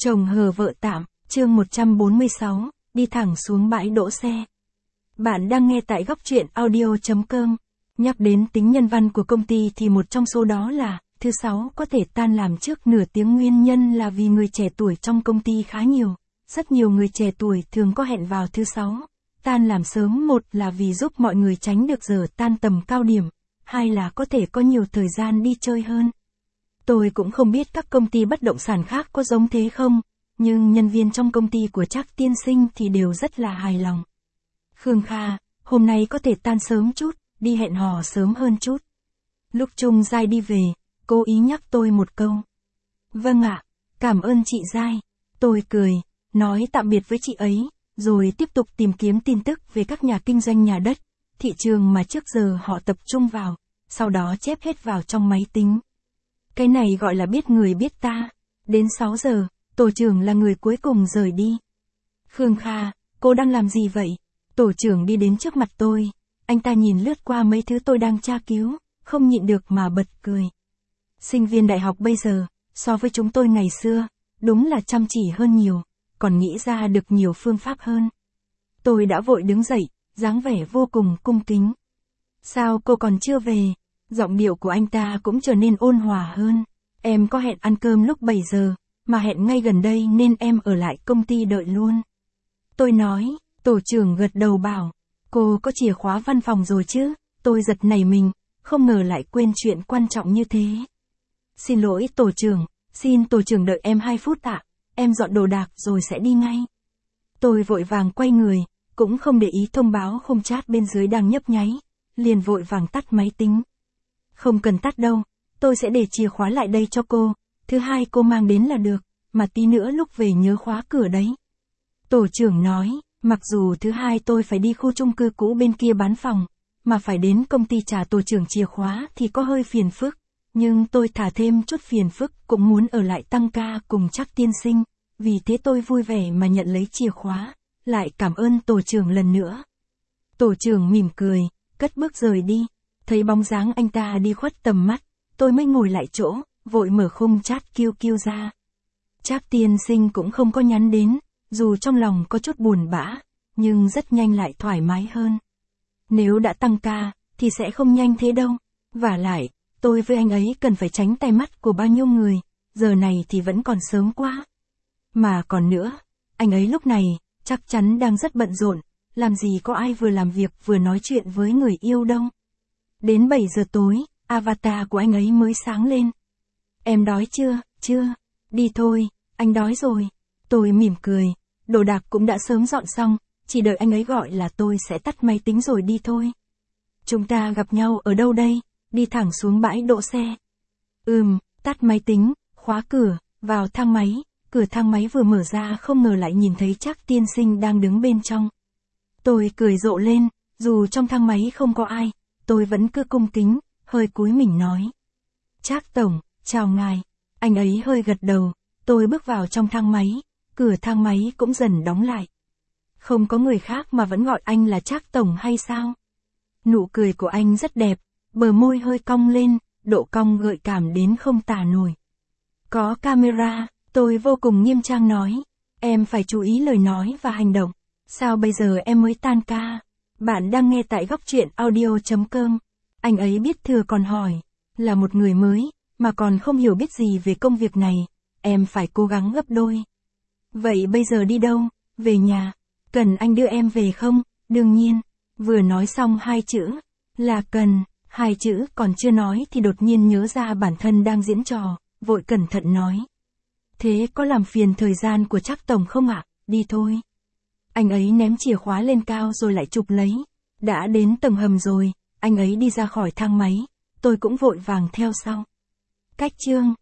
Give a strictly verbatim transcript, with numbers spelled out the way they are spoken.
Chồng hờ vợ tạm, chương một trăm bốn mươi sáu, đi thẳng xuống bãi đỗ xe. Bạn đang nghe tại góc truyện audio chấm com. Nhắc đến tính nhân văn của công ty thì một trong số đó là, thứ sáu có thể tan làm trước nửa tiếng, nguyên nhân là vì người trẻ tuổi trong công ty khá nhiều. Rất nhiều người trẻ tuổi thường có hẹn vào thứ sáu. Tan làm sớm, một là vì giúp mọi người tránh được giờ tan tầm cao điểm, hai là có thể có nhiều thời gian đi chơi hơn. Tôi cũng không biết các công ty bất động sản khác có giống thế không, nhưng nhân viên trong công ty của Trác tiên sinh thì đều rất là hài lòng. Khương Kha, hôm nay có thể tan sớm chút, đi hẹn hò sớm hơn chút. Lúc Trung Giai đi về, cố ý nhắc tôi một câu. Vâng ạ, cảm ơn chị Giai. Tôi cười, nói tạm biệt với chị ấy, rồi tiếp tục tìm kiếm tin tức về các nhà kinh doanh nhà đất, thị trường mà trước giờ họ tập trung vào, sau đó chép hết vào trong máy tính. Cái này gọi là biết người biết ta. Đến sáu giờ, tổ trưởng là người cuối cùng rời đi. Khương Kha, cô đang làm gì vậy? Tổ trưởng đi đến trước mặt tôi. Anh ta nhìn lướt qua mấy thứ tôi đang tra cứu, không nhịn được mà bật cười. Sinh viên đại học bây giờ, so với chúng tôi ngày xưa, đúng là chăm chỉ hơn nhiều, còn nghĩ ra được nhiều phương pháp hơn. Tôi đã vội đứng dậy, dáng vẻ vô cùng cung kính. Sao cô còn chưa về? Giọng điệu của anh ta cũng trở nên ôn hòa hơn. Em có hẹn ăn cơm lúc bảy giờ, mà hẹn ngay gần đây nên em ở lại công ty đợi luôn. Tôi nói, tổ trưởng gật đầu bảo, cô có chìa khóa văn phòng rồi chứ? Tôi giật nảy mình, không ngờ lại quên chuyện quan trọng như thế. Xin lỗi tổ trưởng, xin tổ trưởng đợi em hai phút ạ, em dọn đồ đạc rồi sẽ đi ngay. Tôi vội vàng quay người, cũng không để ý thông báo khung chat bên dưới đang nhấp nháy, liền vội vàng tắt máy tính. Không cần tắt đâu, tôi sẽ để chìa khóa lại đây cho cô, thứ hai cô mang đến là được, mà tí nữa lúc về nhớ khóa cửa đấy. Tổ trưởng nói, mặc dù thứ hai tôi phải đi khu chung cư cũ bên kia bán phòng, mà phải đến công ty trả tổ trưởng chìa khóa thì có hơi phiền phức, nhưng tôi thả thêm chút phiền phức cũng muốn ở lại tăng ca cùng Trác tiên sinh, vì thế tôi vui vẻ mà nhận lấy chìa khóa, lại cảm ơn tổ trưởng lần nữa. Tổ trưởng mỉm cười, cất bước rời đi. Thấy bóng dáng anh ta đi khuất tầm mắt, tôi mới ngồi lại chỗ, vội mở khung chat kêu kêu ra. Trác tiên sinh cũng không có nhắn đến, dù trong lòng có chút buồn bã, nhưng rất nhanh lại thoải mái hơn. Nếu đã tăng ca, thì sẽ không nhanh thế đâu. Vả lại, tôi với anh ấy cần phải tránh tai mắt của bao nhiêu người, giờ này thì vẫn còn sớm quá. Mà còn nữa, anh ấy lúc này, chắc chắn đang rất bận rộn, làm gì có ai vừa làm việc vừa nói chuyện với người yêu đâu. Đến bảy giờ tối, avatar của anh ấy mới sáng lên. Em đói chưa? Chưa. Đi thôi, anh đói rồi. Tôi mỉm cười, đồ đạc cũng đã sớm dọn xong, chỉ đợi anh ấy gọi là tôi sẽ tắt máy tính rồi đi thôi. Chúng ta gặp nhau ở đâu đây? Đi thẳng xuống bãi đỗ xe. Ừm, tắt máy tính, khóa cửa, vào thang máy, cửa thang máy vừa mở ra không ngờ lại nhìn thấy Trác tiên sinh đang đứng bên trong. Tôi cười rộ lên, dù trong thang máy không có ai, tôi vẫn cứ cung kính, hơi cúi mình nói. Trác tổng, chào ngài. Anh ấy hơi gật đầu, tôi bước vào trong thang máy, cửa thang máy cũng dần đóng lại. Không có người khác mà vẫn gọi anh là Trác tổng hay sao? Nụ cười của anh rất đẹp, bờ môi hơi cong lên, độ cong gợi cảm đến không tả nổi. Có camera, tôi vô cùng nghiêm trang nói. Em phải chú ý lời nói và hành động. Sao bây giờ em mới tan ca? Bạn đang nghe tại góc truyện audio chấm com. Anh ấy biết thừa còn hỏi, là một người mới, mà còn không hiểu biết gì về công việc này, em phải cố gắng gấp đôi. Vậy bây giờ đi đâu? Về nhà. Cần anh đưa em về không? Đương nhiên. Vừa nói xong hai chữ, là cần, hai chữ còn chưa nói thì đột nhiên nhớ ra bản thân đang diễn trò, vội cẩn thận nói. Thế có làm phiền thời gian của Trác tổng không ạ? Đi thôi. Anh ấy ném chìa khóa lên cao rồi lại chụp lấy. Đã đến tầng hầm rồi, anh ấy đi ra khỏi thang máy, tôi cũng vội vàng theo sau. Cách chương